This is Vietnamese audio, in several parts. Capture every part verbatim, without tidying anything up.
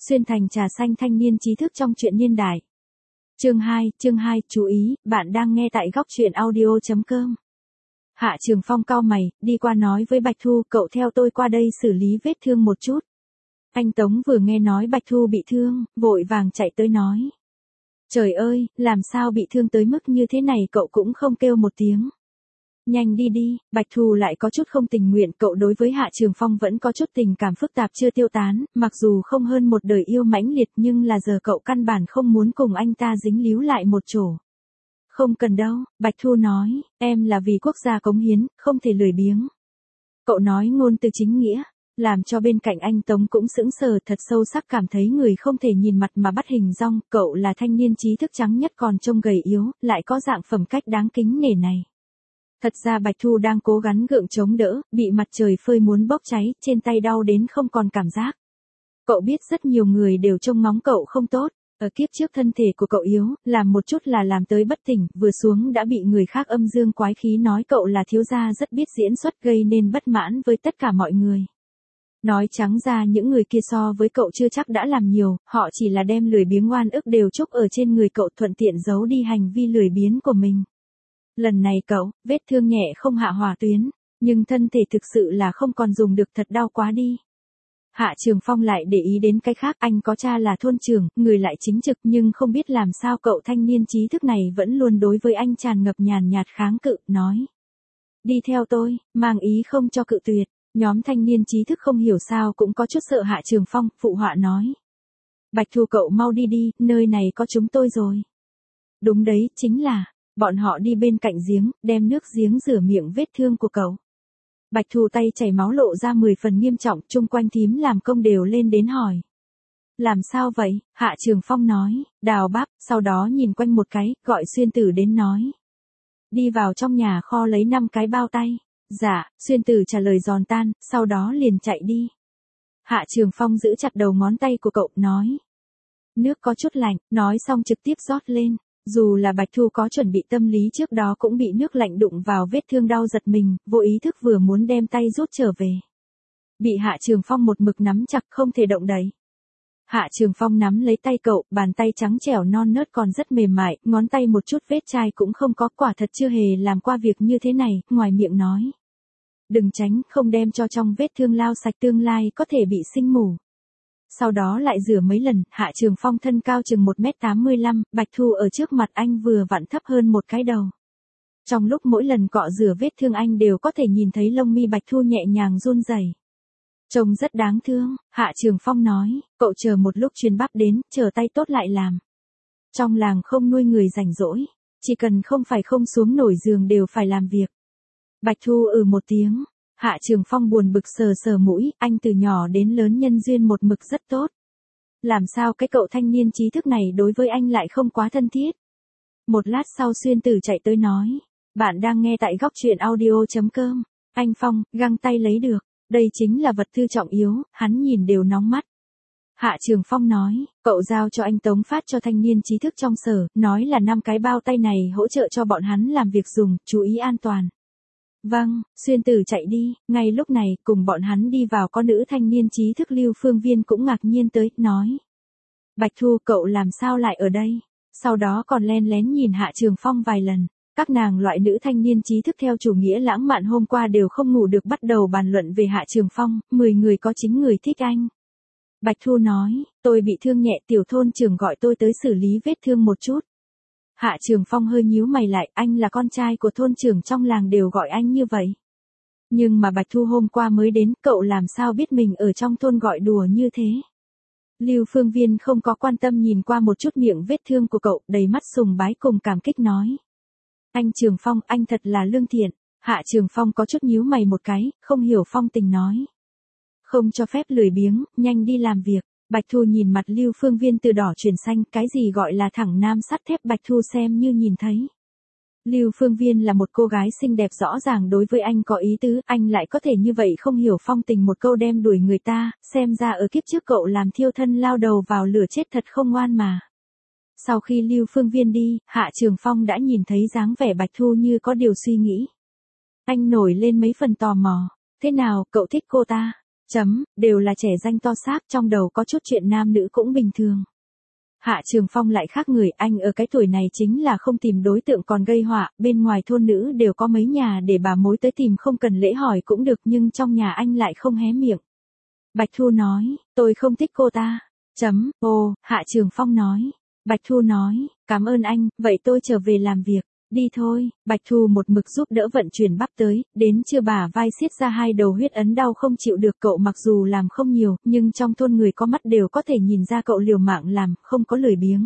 Xuyên thành trà xanh thanh niên trí thức trong truyện niên đại. Chương hai, chương hai, chú ý, bạn đang nghe tại góc truyện audio chấm com. Hạ Trường Phong cau mày, đi qua nói với Bạch Thu, cậu theo tôi qua đây xử lý vết thương một chút. Anh Tống vừa nghe nói Bạch Thu bị thương, vội vàng chạy tới nói. Trời ơi, làm sao bị thương tới mức như thế này cậu cũng không kêu một tiếng. Nhanh đi đi, Bạch Thu lại có chút không tình nguyện, cậu đối với Hạ Trường Phong vẫn có chút tình cảm phức tạp chưa tiêu tán, mặc dù không hơn một đời yêu mãnh liệt nhưng là giờ cậu căn bản không muốn cùng anh ta dính líu lại một chỗ. Không cần đâu, Bạch Thu nói, em là vì quốc gia cống hiến, không thể lười biếng. Cậu nói ngôn từ chính nghĩa, làm cho bên cạnh anh Tống cũng sững sờ, thật sâu sắc cảm thấy người không thể nhìn mặt mà bắt hình dong, cậu là thanh niên trí thức trắng nhất còn trông gầy yếu, lại có dạng phẩm cách đáng kính nể này. Thật ra Bạch Thu đang cố gắng gượng chống đỡ, bị mặt trời phơi muốn bốc cháy, trên tay đau đến không còn cảm giác. Cậu biết rất nhiều người đều trông ngóng cậu không tốt, ở kiếp trước thân thể của cậu yếu, làm một chút là làm tới bất tỉnh, vừa xuống đã bị người khác âm dương quái khí nói cậu là thiếu gia rất biết diễn xuất gây nên bất mãn với tất cả mọi người. Nói trắng ra những người kia so với cậu chưa chắc đã làm nhiều, họ chỉ là đem lười biếng oan ức đều trút ở trên người cậu, thuận tiện giấu đi hành vi lười biếng của mình. Lần này cậu, vết thương nhẹ không hạ hỏa tuyến, nhưng thân thể thực sự là không còn dùng được, thật đau quá đi. Hạ Trường Phong lại để ý đến cái khác, anh có cha là thôn trưởng, người lại chính trực, nhưng không biết làm sao cậu thanh niên trí thức này vẫn luôn đối với anh tràn ngập nhàn nhạt kháng cự, nói. Đi theo tôi, mang ý không cho cự tuyệt, nhóm thanh niên trí thức không hiểu sao cũng có chút sợ Hạ Trường Phong, phụ họa nói. Bạch Thu cậu mau đi đi, nơi này có chúng tôi rồi. Đúng đấy, chính là. Bọn họ đi bên cạnh giếng, đem nước giếng rửa miệng vết thương của cậu. Bạch Thu tay chảy máu lộ ra mười phần nghiêm trọng, chung quanh thím làm công đều lên đến hỏi. Làm sao vậy? Hạ Trường Phong nói, đào bắp, sau đó nhìn quanh một cái, gọi Xuyên Tử đến nói. Đi vào trong nhà kho lấy năm cái bao tay. Dạ, Xuyên Tử trả lời giòn tan, sau đó liền chạy đi. Hạ Trường Phong giữ chặt đầu ngón tay của cậu, nói. Nước có chút lạnh, nói xong trực tiếp rót lên. Dù là Bạch Thu có chuẩn bị tâm lý trước đó cũng bị nước lạnh đụng vào vết thương đau giật mình, vô ý thức vừa muốn đem tay rút trở về. Bị Hạ Trường Phong một mực nắm chặt không thể động đậy. Hạ Trường Phong nắm lấy tay cậu, bàn tay trắng trẻo non nớt còn rất mềm mại, ngón tay một chút vết chai cũng không có, quả thật chưa hề làm qua việc như thế này, ngoài miệng nói. Đừng tránh, không đem cho trong vết thương lao sạch tương lai có thể bị sinh mủ. Sau đó lại rửa mấy lần, Hạ Trường Phong thân cao chừng một mét tám mươi lăm, Bạch Thu ở trước mặt anh vừa vặn thấp hơn một cái đầu. Trong lúc mỗi lần cọ rửa vết thương anh đều có thể nhìn thấy lông mi Bạch Thu nhẹ nhàng run rẩy. Trông rất đáng thương, Hạ Trường Phong nói, cậu chờ một lúc chuyên bắp đến, chờ tay tốt lại làm. Trong làng không nuôi người rảnh rỗi, chỉ cần không phải không xuống nổi giường đều phải làm việc. Bạch Thu ừ một tiếng. Hạ Trường Phong buồn bực sờ sờ mũi, anh từ nhỏ đến lớn nhân duyên một mực rất tốt. Làm sao cái cậu thanh niên trí thức này đối với anh lại không quá thân thiết? Một lát sau Xuyên Tử chạy tới nói, bạn đang nghe tại góc truyện audio chấm com. Anh Phong, găng tay lấy được, đây chính là vật tư trọng yếu, hắn nhìn đều nóng mắt. Hạ Trường Phong nói, cậu giao cho anh Tống phát cho thanh niên trí thức trong sở, nói là năm cái bao tay này hỗ trợ cho bọn hắn làm việc dùng, chú ý an toàn. Vâng, Xuyên Tử chạy đi, ngay lúc này, cùng bọn hắn đi vào có nữ thanh niên trí thức Lưu Phương Viên cũng ngạc nhiên tới, nói. Bạch Thu cậu làm sao lại ở đây? Sau đó còn len lén nhìn Hạ Trường Phong vài lần. Các nàng loại nữ thanh niên trí thức theo chủ nghĩa lãng mạn hôm qua đều không ngủ được bắt đầu bàn luận về Hạ Trường Phong, mười người có chín người thích anh. Bạch Thu nói, tôi bị thương nhẹ, tiểu thôn trưởng gọi tôi tới xử lý vết thương một chút. Hạ Trường Phong hơi nhíu mày lại, anh là con trai của thôn trưởng trong làng đều gọi anh như vậy. Nhưng mà Bạch Thu hôm qua mới đến, cậu làm sao biết mình ở trong thôn gọi đùa như thế? Lưu Phương Viên không có quan tâm nhìn qua một chút miệng vết thương của cậu, đầy mắt sùng bái cùng cảm kích nói. Anh Trường Phong, anh thật là lương thiện. Hạ Trường Phong có chút nhíu mày một cái, không hiểu phong tình nói. Không cho phép lười biếng, nhanh đi làm việc. Bạch Thu nhìn mặt Lưu Phương Viên từ đỏ chuyển xanh, cái gì gọi là thẳng nam sắt thép Bạch Thu xem như nhìn thấy. Lưu Phương Viên là một cô gái xinh đẹp rõ ràng đối với anh có ý tứ, anh lại có thể như vậy không hiểu phong tình một câu đem đuổi người ta, xem ra ở kiếp trước cậu làm thiêu thân lao đầu vào lửa chết thật không ngoan mà. Sau khi Lưu Phương Viên đi, Hạ Trường Phong đã nhìn thấy dáng vẻ Bạch Thu như có điều suy nghĩ. Anh nổi lên mấy phần tò mò, thế nào, cậu thích cô ta? Chấm, đều là trẻ danh to xác, trong đầu có chút chuyện nam nữ cũng bình thường. Hạ Trường Phong lại khác người, anh ở cái tuổi này chính là không tìm đối tượng còn gây họa, bên ngoài thôn nữ đều có mấy nhà để bà mối tới tìm, không cần lễ hỏi cũng được, nhưng trong nhà anh lại không hé miệng. Bạch Thu nói, tôi không thích cô ta. Chấm, ô, Hạ Trường Phong nói. Bạch Thu nói, cảm ơn anh, vậy tôi trở về làm việc. Đi thôi. Bạch Thu một mực giúp đỡ vận chuyển bắp tới, đến trưa bả vai xiết ra hai đầu huyết ấn đau không chịu được. Cậu mặc dù làm không nhiều, nhưng trong thôn người có mắt đều có thể nhìn ra cậu liều mạng làm, không có lười biếng.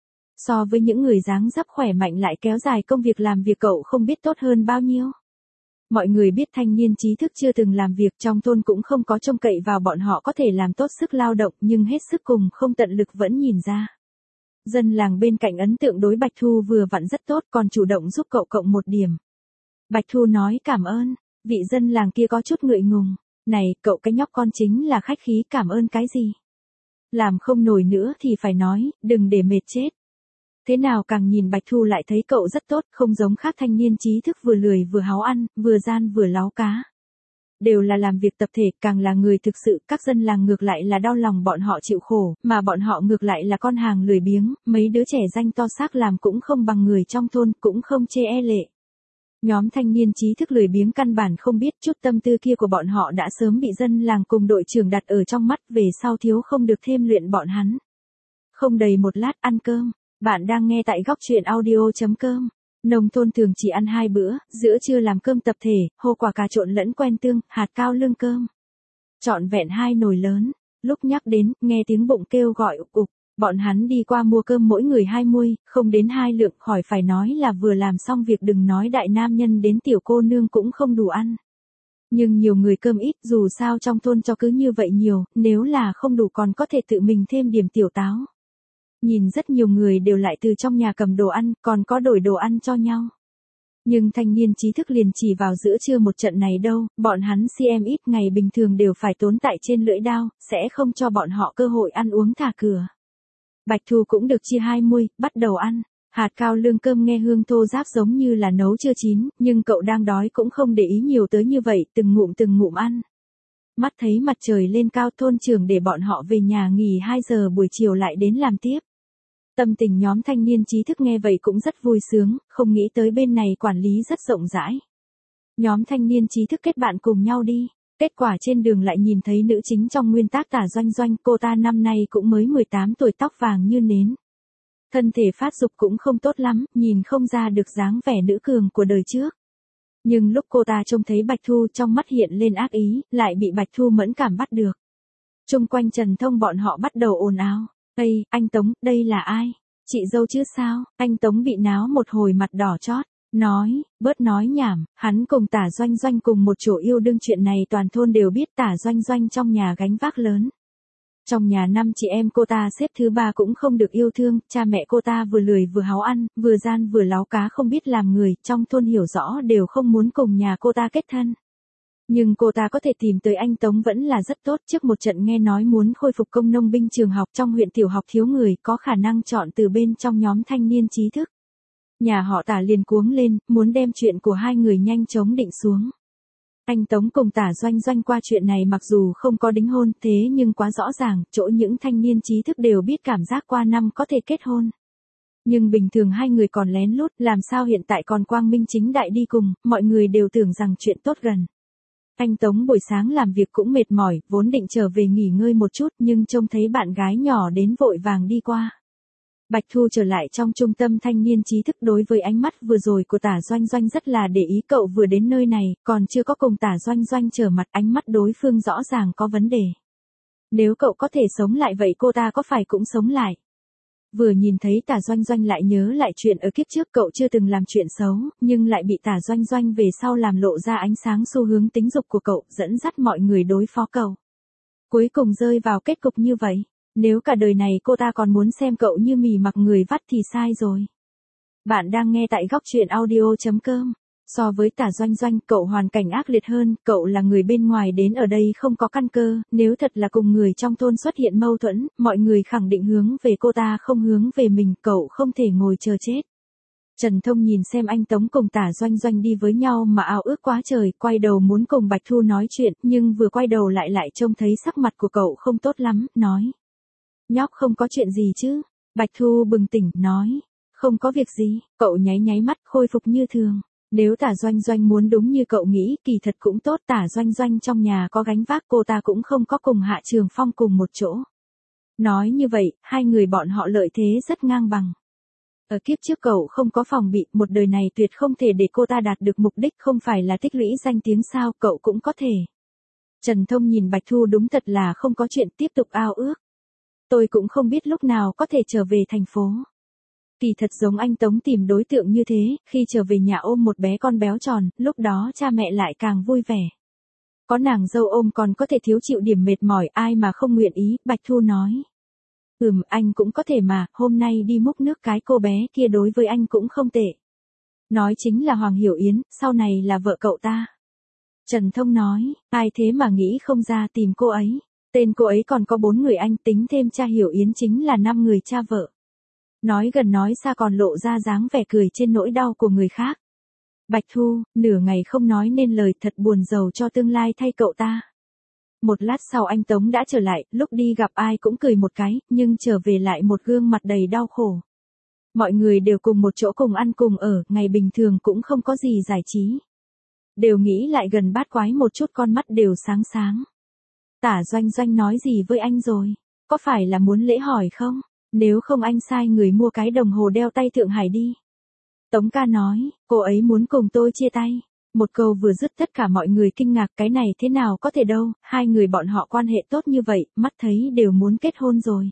So với những người dáng dấp khỏe mạnh lại kéo dài công việc làm việc, cậu không biết tốt hơn bao nhiêu. Mọi người biết thanh niên trí thức chưa từng làm việc trong thôn cũng không có trông cậy vào bọn họ có thể làm tốt sức lao động, nhưng hết sức cùng không tận lực vẫn nhìn ra. Dân làng bên cạnh ấn tượng đối Bạch Thu vừa vặn rất tốt, còn chủ động giúp cậu cộng một điểm. Bạch Thu nói cảm ơn, vị dân làng kia có chút ngượng ngùng. Này, cậu cái nhóc con chính là khách khí, cảm ơn cái gì? Làm không nổi nữa thì phải nói, đừng để mệt chết. Thế nào càng nhìn Bạch Thu lại thấy cậu rất tốt, không giống khác thanh niên trí thức vừa lười vừa háo ăn, vừa gian vừa láo cá. Đều là làm việc tập thể, càng là người thực sự, các dân làng ngược lại là đau lòng bọn họ chịu khổ, mà bọn họ ngược lại là con hàng lười biếng, mấy đứa trẻ danh to xác làm cũng không bằng người trong thôn, cũng không chê e lệ. Nhóm thanh niên trí thức lười biếng căn bản không biết chút tâm tư kia của bọn họ đã sớm bị dân làng cùng đội trưởng đặt ở trong mắt, về sau thiếu không được thêm luyện bọn hắn. Không đầy một lát ăn cơm, bạn đang nghe tại góc truyện audio chấm com. Nông thôn thường chỉ ăn hai bữa, giữa trưa làm cơm tập thể, hồ quả cà trộn lẫn quen tương, hạt cao lương cơm. Trọn vẹn hai nồi lớn, lúc nhắc đến, nghe tiếng bụng kêu gọi ục ục, bọn hắn đi qua mua cơm mỗi người hai muôi, không đến hai lượng, khỏi phải nói là vừa làm xong việc, đừng nói đại nam nhân đến tiểu cô nương cũng không đủ ăn. Nhưng nhiều người cơm ít, dù sao trong thôn cho cứ như vậy nhiều, nếu là không đủ còn có thể tự mình thêm điểm tiểu táo. Nhìn rất nhiều người đều lại từ trong nhà cầm đồ ăn, còn có đổi đồ ăn cho nhau. Nhưng thanh niên trí thức liền chỉ vào giữa trưa một trận này đâu, bọn hắn xê em ít ngày bình thường đều phải tốn tại trên lưỡi dao, sẽ không cho bọn họ cơ hội ăn uống thả cửa. Bạch Thu cũng được chia hai muôi, bắt đầu ăn. Hạt cao lương cơm nghe hương thô ráp giống như là nấu chưa chín, nhưng cậu đang đói cũng không để ý nhiều tới như vậy, từng ngụm từng ngụm ăn. Mắt thấy mặt trời lên cao, thôn trưởng để bọn họ về nhà nghỉ hai giờ buổi chiều lại đến làm tiếp. Tâm tình nhóm thanh niên trí thức nghe vậy cũng rất vui sướng, không nghĩ tới bên này quản lý rất rộng rãi. Nhóm thanh niên trí thức kết bạn cùng nhau đi, kết quả trên đường lại nhìn thấy nữ chính trong nguyên tác Tả Doanh Doanh, cô ta năm nay cũng mới mười tám tuổi, tóc vàng như nến. Thân thể phát dục cũng không tốt lắm, nhìn không ra được dáng vẻ nữ cường của đời trước. Nhưng lúc cô ta trông thấy Bạch Thu trong mắt hiện lên ác ý, lại bị Bạch Thu mẫn cảm bắt được. Chung quanh Trần Thông bọn họ bắt đầu ồn ào. Ây, anh Tống, đây là ai? Chị dâu chứ sao? Anh Tống bị náo một hồi mặt đỏ chót. Nói, bớt nói nhảm, hắn cùng Tả Doanh Doanh cùng một chỗ yêu đương, chuyện này toàn thôn đều biết. Tả Doanh Doanh trong nhà gánh vác lớn. Trong nhà năm chị em cô ta xếp thứ ba cũng không được yêu thương, cha mẹ cô ta vừa lười vừa háo ăn, vừa gian vừa láo cá, không biết làm người, trong thôn hiểu rõ đều không muốn cùng nhà cô ta kết thân. Nhưng cô ta có thể tìm tới anh Tống vẫn là rất tốt, trước một trận nghe nói muốn khôi phục công nông binh trường học trong huyện tiểu học thiếu người, có khả năng chọn từ bên trong nhóm thanh niên trí thức. Nhà họ Tả liền cuống lên, muốn đem chuyện của hai người nhanh chóng định xuống. Anh Tống cùng Tả Doanh Doanh qua chuyện này mặc dù không có đính hôn, thế nhưng quá rõ ràng, chỗ những thanh niên trí thức đều biết cảm giác qua năm có thể kết hôn. Nhưng bình thường hai người còn lén lút, làm sao hiện tại còn quang minh chính đại đi cùng, mọi người đều tưởng rằng chuyện tốt gần. Anh Tống buổi sáng làm việc cũng mệt mỏi, vốn định trở về nghỉ ngơi một chút, nhưng trông thấy bạn gái nhỏ đến vội vàng đi qua. Bạch Thu trở lại trong trung tâm thanh niên trí thức, đối với ánh mắt vừa rồi của Tả Doanh Doanh rất là để ý. Cậu vừa đến nơi này, còn chưa có cùng Tả Doanh Doanh trở mặt, ánh mắt đối phương rõ ràng có vấn đề. Nếu cậu có thể sống lại vậy cô ta có phải cũng sống lại? Vừa nhìn thấy Tả Doanh Doanh lại nhớ lại chuyện ở kiếp trước, cậu chưa từng làm chuyện xấu, nhưng lại bị Tả Doanh Doanh về sau làm lộ ra ánh sáng xu hướng tính dục của cậu, dẫn dắt mọi người đối phó cậu. Cuối cùng rơi vào kết cục như vậy. Nếu cả đời này cô ta còn muốn xem cậu như mì mặc người vắt thì sai rồi. Bạn đang nghe tại góc truyện audio chấm com. So với Tả Doanh Doanh, cậu hoàn cảnh ác liệt hơn, cậu là người bên ngoài đến ở đây không có căn cơ, nếu thật là cùng người trong thôn xuất hiện mâu thuẫn, mọi người khẳng định hướng về cô ta không hướng về mình, cậu không thể ngồi chờ chết. Trần Thông nhìn xem anh Tống cùng Tả Doanh Doanh đi với nhau mà ao ước quá trời, quay đầu muốn cùng Bạch Thu nói chuyện, nhưng vừa quay đầu lại lại trông thấy sắc mặt của cậu không tốt lắm, nói. Nhóc không có chuyện gì chứ? Bạch Thu bừng tỉnh, nói. Không có việc gì, cậu nháy nháy mắt khôi phục như thường. Nếu Tả Doanh Doanh muốn đúng như cậu nghĩ, kỳ thật cũng tốt, Tả Doanh Doanh trong nhà có gánh vác, cô ta cũng không có cùng Hạ Trường Phong cùng một chỗ. Nói như vậy, hai người bọn họ lợi thế rất ngang bằng. Ở kiếp trước cậu không có phòng bị, một đời này tuyệt không thể để cô ta đạt được mục đích, không phải là tích lũy danh tiếng sao, cậu cũng có thể. Trần Thông nhìn Bạch Thu đúng thật là không có chuyện, tiếp tục ao ước. Tôi cũng không biết lúc nào có thể trở về thành phố. Kỳ thật giống anh Tống tìm đối tượng như thế, khi trở về nhà ôm một bé con béo tròn, lúc đó cha mẹ lại càng vui vẻ. Có nàng dâu ôm còn có thể thiếu chịu điểm mệt mỏi, ai mà không nguyện ý, Bạch Thu nói. Ừm, anh cũng có thể mà, hôm nay đi múc nước cái cô bé kia đối với anh cũng không tệ. Nói chính là Hoàng Hiểu Yến, sau này là vợ cậu ta. Trần Thông nói, ai thế mà nghĩ không ra tìm cô ấy. Tên cô ấy còn có bốn người anh, tính thêm cha Hiểu Yến chính là năm người cha vợ. Nói gần nói xa còn lộ ra dáng vẻ cười trên nỗi đau của người khác. Bạch Thu, nửa ngày không nói nên lời, thật buồn rầu cho tương lai thay cậu ta. Một lát sau anh Tống đã trở lại, lúc đi gặp ai cũng cười một cái, nhưng trở về lại một gương mặt đầy đau khổ. Mọi người đều cùng một chỗ cùng ăn cùng ở, ngày bình thường cũng không có gì giải trí. Đều nghĩ lại gần bát quái một chút, con mắt đều sáng sáng. Tả Doanh Doanh nói gì với anh rồi? Có phải là muốn lễ hỏi không? Nếu không anh sai người mua cái đồng hồ đeo tay Thượng Hải đi. Tống ca nói, cô ấy muốn cùng tôi chia tay. Một câu vừa dứt tất cả mọi người kinh ngạc, cái này thế nào có thể đâu, hai người bọn họ quan hệ tốt như vậy, mắt thấy đều muốn kết hôn rồi.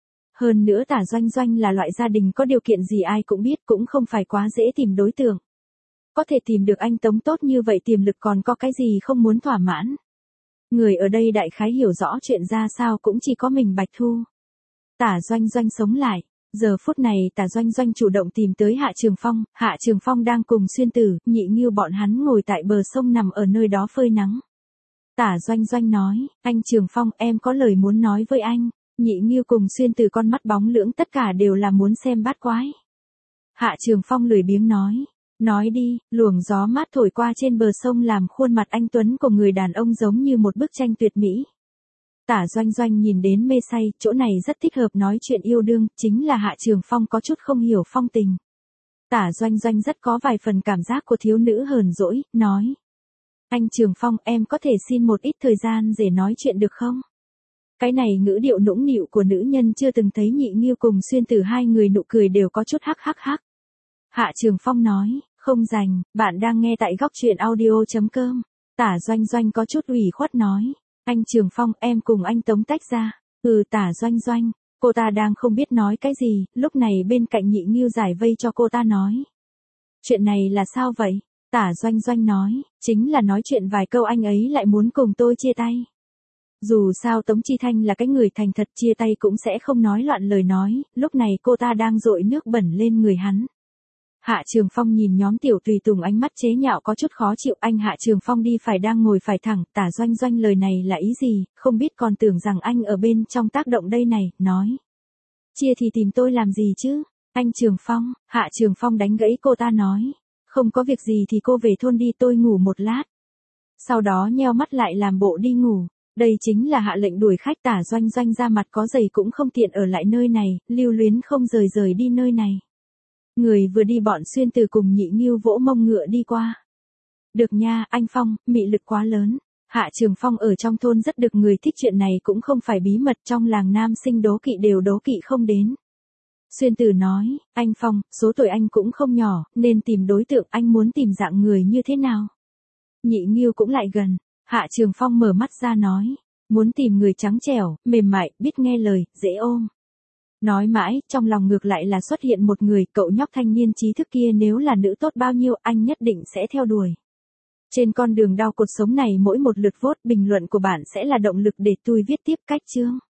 Hơn nữa Tả Doanh Doanh là loại gia đình có điều kiện gì ai cũng biết, cũng không phải quá dễ tìm đối tượng. Có thể tìm được anh Tống tốt như vậy, tiềm lực còn có cái gì không muốn thỏa mãn. Người ở đây đại khái hiểu rõ chuyện ra sao cũng chỉ có mình Bạch Thu. Tả Doanh Doanh sống lại. Giờ phút này Tả Doanh Doanh chủ động tìm tới Hạ Trường Phong, Hạ Trường Phong đang cùng Xuyên Tử, Nhị Ngưu bọn hắn ngồi tại bờ sông nằm ở nơi đó phơi nắng. Tả Doanh Doanh nói, anh Trường Phong em có lời muốn nói với anh. Nhị Ngưu cùng Xuyên Tử con mắt bóng lưỡng tất cả đều là muốn xem bát quái. Hạ Trường Phong lười biếng nói, nói đi, luồng gió mát thổi qua trên bờ sông làm khuôn mặt anh tuấn của người đàn ông giống như một bức tranh tuyệt mỹ. Tả Doanh Doanh nhìn đến mê say, chỗ này rất thích hợp nói chuyện yêu đương, chính là Hạ Trường Phong có chút không hiểu phong tình. Tả Doanh Doanh rất có vài phần cảm giác của thiếu nữ hờn dỗi, nói. Anh Trường Phong, em có thể xin một ít thời gian để nói chuyện được không? Cái này ngữ điệu nũng nịu của nữ nhân chưa từng thấy. Nhị Ngưu cùng Xuyên Tử hai người nụ cười đều có chút hắc hắc hắc. Hạ Trường Phong nói, không rành, bạn đang nghe tại góc truyện audio chấm com. Tả Doanh Doanh có chút ủy khuất nói. Anh Trường Phong, em cùng anh Tống tách ra. Ừ, Tả Doanh Doanh, cô ta đang không biết nói cái gì, lúc này bên cạnh Nhị Ngưu giải vây cho cô ta nói. Chuyện này là sao vậy? Tả Doanh Doanh nói, chính là nói chuyện vài câu anh ấy lại muốn cùng tôi chia tay. Dù sao Tống Chi Thanh là cái người thành thật, chia tay cũng sẽ không nói loạn lời nói, lúc này cô ta đang dội nước bẩn lên người hắn. Hạ Trường Phong nhìn nhóm tiểu tùy tùng ánh mắt chế nhạo có chút khó chịu, anh Hạ Trường Phong đi phải đang ngồi phải thẳng, Tả Doanh Doanh lời này là ý gì, không biết còn tưởng rằng anh ở bên trong tác động đây này, nói. Chia thì tìm tôi làm gì chứ, anh Trường Phong, Hạ Trường Phong đánh gãy cô ta nói. Không có việc gì thì cô về thôn đi, tôi ngủ một lát. Sau đó nheo mắt lại làm bộ đi ngủ, đây chính là hạ lệnh đuổi khách. Tả Doanh Doanh ra mặt có giày cũng không tiện ở lại nơi này, lưu luyến không rời rời đi nơi này. Người vừa đi bọn Xuyên Từ cùng Nhị Ngưu vỗ mông ngựa đi qua. Được nha, anh Phong, mị lực quá lớn. Hạ Trường Phong ở trong thôn rất được người thích, chuyện này cũng không phải bí mật, trong làng nam sinh đố kỵ đều đố kỵ không đến. Xuyên Từ nói, anh Phong, số tuổi anh cũng không nhỏ, nên tìm đối tượng, anh muốn tìm dạng người như thế nào? Nhị Ngưu cũng lại gần. Hạ Trường Phong mở mắt ra nói, muốn tìm người trắng trẻo, mềm mại, biết nghe lời, dễ ôm. Nói mãi, trong lòng ngược lại là xuất hiện một người, cậu nhóc thanh niên trí thức kia nếu là nữ tốt bao nhiêu, anh nhất định sẽ theo đuổi. Trên con đường đau cuộc sống này mỗi một lượt vote bình luận của bạn sẽ là động lực để tôi viết tiếp cách chương.